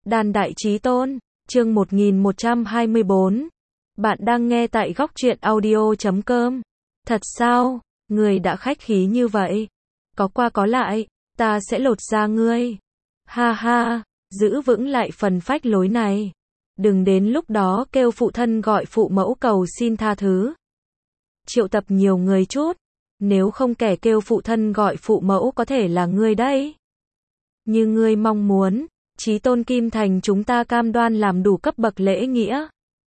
Đàn Đại Chí Tôn, chương 1124. Bạn đang nghe tại góc truyện audio.com. Thật sao, người đã khách khí như vậy? Có qua có lại, ta sẽ lột da ngươi. Ha ha, giữ vững lại phần phách lối này. Đừng đến lúc đó kêu phụ thân gọi phụ mẫu cầu xin tha thứ. Triệu tập nhiều người chút, nếu không kẻ kêu phụ thân gọi phụ mẫu có thể là ngươi đấy. Như ngươi mong muốn, Chí Tôn Kim Thành chúng ta cam đoan làm đủ cấp bậc lễ nghĩa.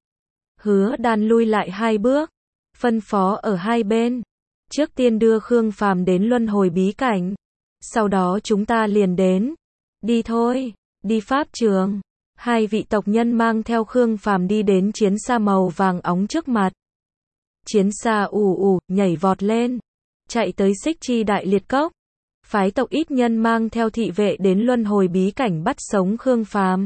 Hứa Đan lui lại 2 bước, phân phó ở hai bên. Trước tiên đưa Khương Phàm đến luân hồi bí cảnh. Sau đó chúng ta liền đến. Đi thôi, đi pháp trường. Hai vị tộc nhân mang theo Khương Phàm đi đến chiến xa màu vàng óng trước mặt. Chiến xa ù ù, nhảy vọt lên. Chạy tới Xích Chi Đại Liệt Cốc. Phái tộc ít nhân mang theo thị vệ đến luân hồi bí cảnh bắt sống Khương Phàm.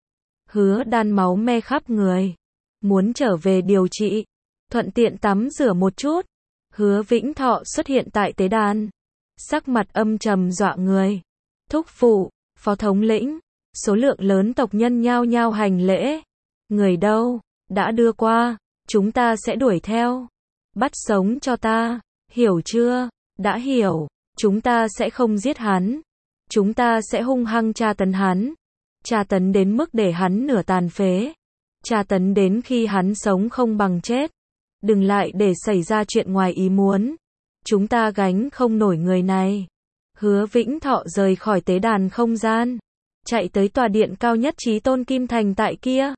Hứa Đan máu me khắp người. Muốn trở về điều trị. Thuận tiện tắm rửa một chút. Hứa Vĩnh Thọ xuất hiện tại tế đàn. Sắc mặt âm trầm dọa người. Thúc phụ, phó thống lĩnh. Số lượng lớn tộc nhân nhao nhao hành lễ. Người đâu? Đã đưa qua. Chúng ta sẽ đuổi theo. Bắt sống cho ta. Hiểu chưa? Đã hiểu. Chúng ta sẽ không giết hắn. Chúng ta sẽ hung hăng tra tấn hắn. Tra tấn đến mức để hắn nửa tàn phế. Tra tấn đến khi hắn sống không bằng chết. Đừng lại để xảy ra chuyện ngoài ý muốn. Chúng ta gánh không nổi người này. Hứa Vĩnh Thọ rời khỏi tế đàn không gian. Chạy tới tòa điện cao nhất Chí Tôn Kim Thành tại kia.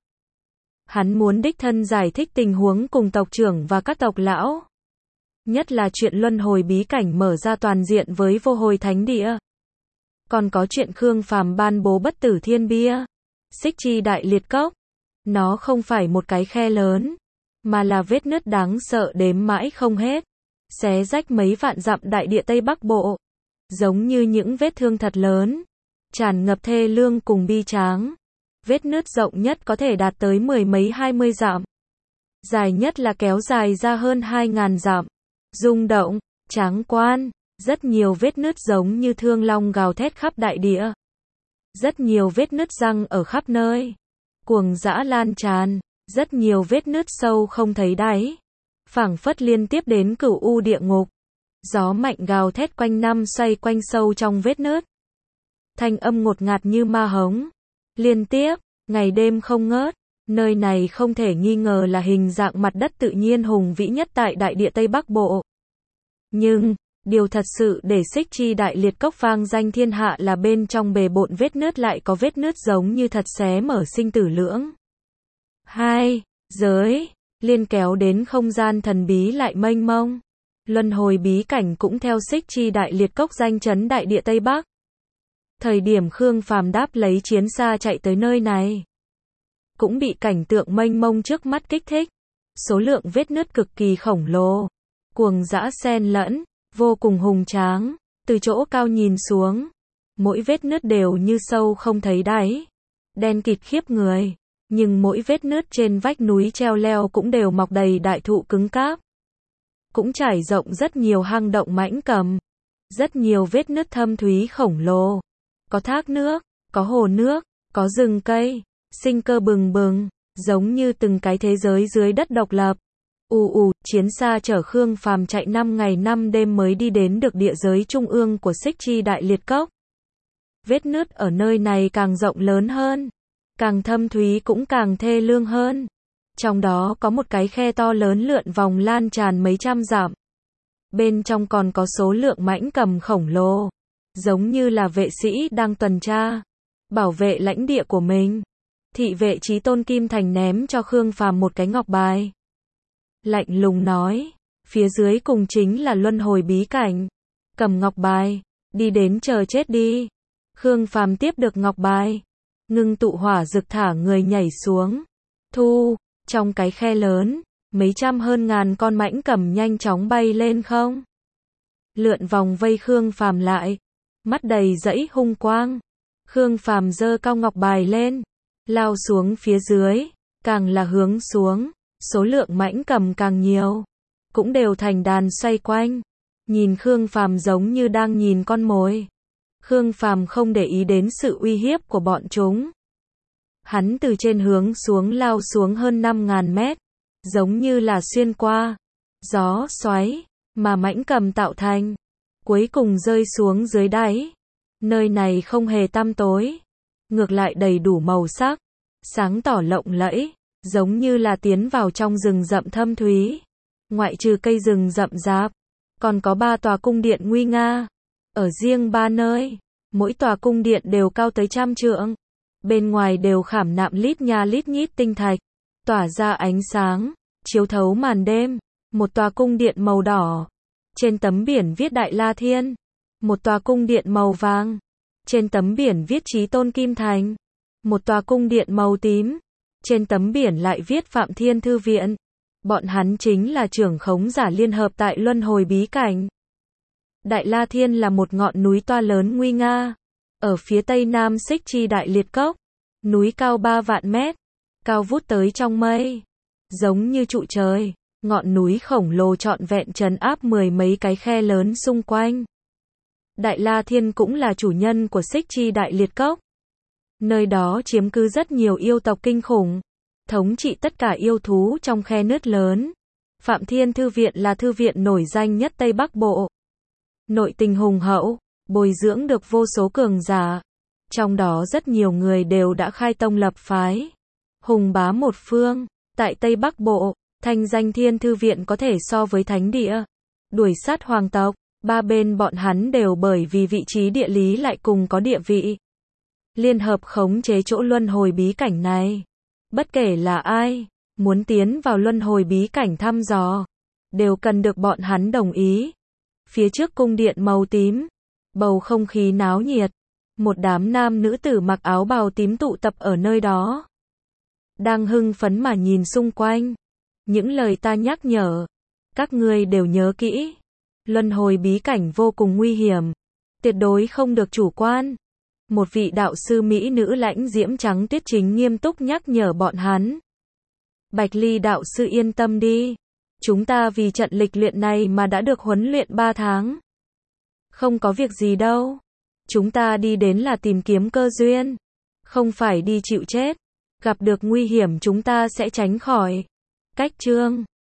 Hắn muốn đích thân giải thích tình huống cùng tộc trưởng và các tộc lão. Nhất là chuyện luân hồi bí cảnh mở ra toàn diện với vô hồi thánh địa. Còn có chuyện Khương Phàm ban bố bất tử thiên bia. Xích Chi Đại Liệt Cốc. Nó không phải một cái khe lớn, mà là vết nứt đáng sợ đếm mãi không hết. Xé rách mấy vạn dặm đại địa Tây Bắc Bộ. Giống như những vết thương thật lớn. Tràn ngập thê lương cùng bi tráng. Vết nứt rộng nhất có thể đạt tới 10 mấy 20 dặm. Dài nhất là kéo dài ra hơn 2.000 dặm. Rung động, tráng quan, rất nhiều vết nứt giống như thương long gào thét khắp đại địa. Rất nhiều vết nứt răng ở khắp nơi. Cuồng dã lan tràn, rất nhiều vết nứt sâu không thấy đáy. Phảng phất liên tiếp đến cửu u địa ngục. Gió mạnh gào thét quanh năm xoay quanh sâu trong vết nứt. Thanh âm ngột ngạt như ma hống. Liên tiếp, ngày đêm không ngớt. Nơi này không thể nghi ngờ là hình dạng mặt đất tự nhiên hùng vĩ nhất tại đại địa Tây Bắc Bộ. Nhưng, điều thật sự để Xích Chi Đại Liệt Cốc vang danh thiên hạ là bên trong bề bộn vết nứt lại có vết nứt giống như thật xé mở sinh tử lưỡng. Hai, giới, liên kéo đến không gian thần bí lại mênh mông. Luân hồi bí cảnh cũng theo Xích Chi Đại Liệt Cốc danh chấn đại địa Tây Bắc. Thời điểm Khương Phàm đáp lấy chiến xa chạy tới nơi này. Cũng bị cảnh tượng mênh mông trước mắt kích thích. Số lượng vết nứt cực kỳ khổng lồ. Cuồng dã xen lẫn, vô cùng hùng tráng. Từ chỗ cao nhìn xuống. Mỗi vết nứt đều như sâu không thấy đáy. Đen kịt khiếp người. Nhưng mỗi vết nứt trên vách núi treo leo cũng đều mọc đầy đại thụ cứng cáp. Cũng trải rộng rất nhiều hang động mãnh cầm. Rất nhiều vết nứt thâm thúy khổng lồ. Có thác nước, có hồ nước, có rừng cây. Sinh cơ bừng bừng, giống như từng cái thế giới dưới đất độc lập. Chiến xa chở Khương Phàm chạy 5 ngày 5 đêm mới đi đến được địa giới trung ương của Xích Chi Đại Liệt Cốc. Vết nứt ở nơi này càng rộng lớn hơn, càng thâm thúy cũng càng thê lương hơn. Trong đó có một cái khe to lớn lượn vòng lan tràn mấy trăm dặm. Bên trong còn có số lượng mãnh cầm khổng lồ, giống như là vệ sĩ đang tuần tra, bảo vệ lãnh địa của mình. Thị vệ Chí Tôn Kim Thành ném cho Khương Phàm một cái ngọc bài. Lạnh lùng nói, phía dưới cùng chính là luân hồi bí cảnh. Cầm ngọc bài, đi đến chờ chết đi. Khương Phàm tiếp được ngọc bài, ngưng tụ hỏa dực thả người nhảy xuống. Trong cái khe lớn, mấy trăm hơn ngàn con mãnh cầm nhanh chóng bay lên không. Lượn vòng vây Khương Phàm lại, mắt đầy dẫy hung quang. Khương Phàm giơ cao ngọc bài lên. Lao xuống phía dưới, càng là hướng xuống, số lượng mãnh cầm càng nhiều, cũng đều thành đàn xoay quanh, nhìn Khương Phàm giống như đang nhìn con mồi. Khương Phàm không để ý đến sự uy hiếp của bọn chúng. Hắn từ trên hướng xuống lao xuống hơn 5.000 mét, giống như là xuyên qua gió xoáy mà mãnh cầm tạo thành, cuối cùng rơi xuống dưới đáy. Nơi này không hề tăm tối, ngược lại đầy đủ màu sắc, sáng tỏ lộng lẫy, giống như là tiến vào trong rừng rậm thâm thúy. Ngoại trừ cây rừng rậm rạp, còn có 3 tòa cung điện nguy nga, ở riêng 3 nơi, mỗi tòa cung điện đều cao tới 100 trượng. Bên ngoài đều khảm nạm lít nha lít nhít tinh thạch, tỏa ra ánh sáng, chiếu thấu màn đêm. Một tòa cung điện màu đỏ, trên tấm biển viết Đại La Thiên. Một tòa cung điện màu vàng, trên tấm biển viết Chí Tôn Kim Thành. Một tòa cung điện màu tím, trên tấm biển lại viết Phạm Thiên Thư Viện. Bọn hắn chính là trưởng khống giả liên hợp tại Luân Hồi Bí Cảnh. Đại La Thiên là một ngọn núi to lớn nguy nga, ở phía tây nam Xích Chi Đại Liệt Cốc. Núi cao 3 vạn mét, cao vút tới trong mây, giống như trụ trời. Ngọn núi khổng lồ trọn vẹn trấn áp 10 mấy cái khe lớn xung quanh. Đại La Thiên cũng là chủ nhân của Xích Chi Đại Liệt Cốc. Nơi đó chiếm cư rất nhiều yêu tộc kinh khủng, thống trị tất cả yêu thú trong khe nứt lớn. Phạm Thiên Thư Viện là thư viện nổi danh nhất Tây Bắc Bộ. Nội tình hùng hậu, bồi dưỡng được vô số cường giả. Trong đó rất nhiều người đều đã khai tông lập phái, hùng bá một phương. Tại Tây Bắc Bộ, thanh danh Thiên Thư Viện có thể so với thánh địa, đuổi sát hoàng tộc. Ba bên bọn hắn đều bởi vì vị trí địa lý lại cùng có địa vị, liên hợp khống chế chỗ luân hồi bí cảnh này. Bất kể là ai, muốn tiến vào luân hồi bí cảnh thăm dò, đều cần được bọn hắn đồng ý. Phía trước cung điện màu tím, bầu không khí náo nhiệt. Một đám nam nữ tử mặc áo bào tím tụ tập ở nơi đó, đang hưng phấn mà nhìn xung quanh. Những lời ta nhắc nhở, các ngươi đều nhớ kỹ. Luân hồi bí cảnh vô cùng nguy hiểm, tuyệt đối không được chủ quan. Một vị đạo sư mỹ nữ lãnh diễm trắng tuyết chính nghiêm túc nhắc nhở bọn hắn. Bạch Ly đạo sư yên tâm đi, chúng ta vì trận lịch luyện này mà đã được huấn luyện 3 tháng. Không có việc gì đâu, chúng ta đi đến là tìm kiếm cơ duyên, không phải đi chịu chết. Gặp được nguy hiểm chúng ta sẽ tránh khỏi. Cách chương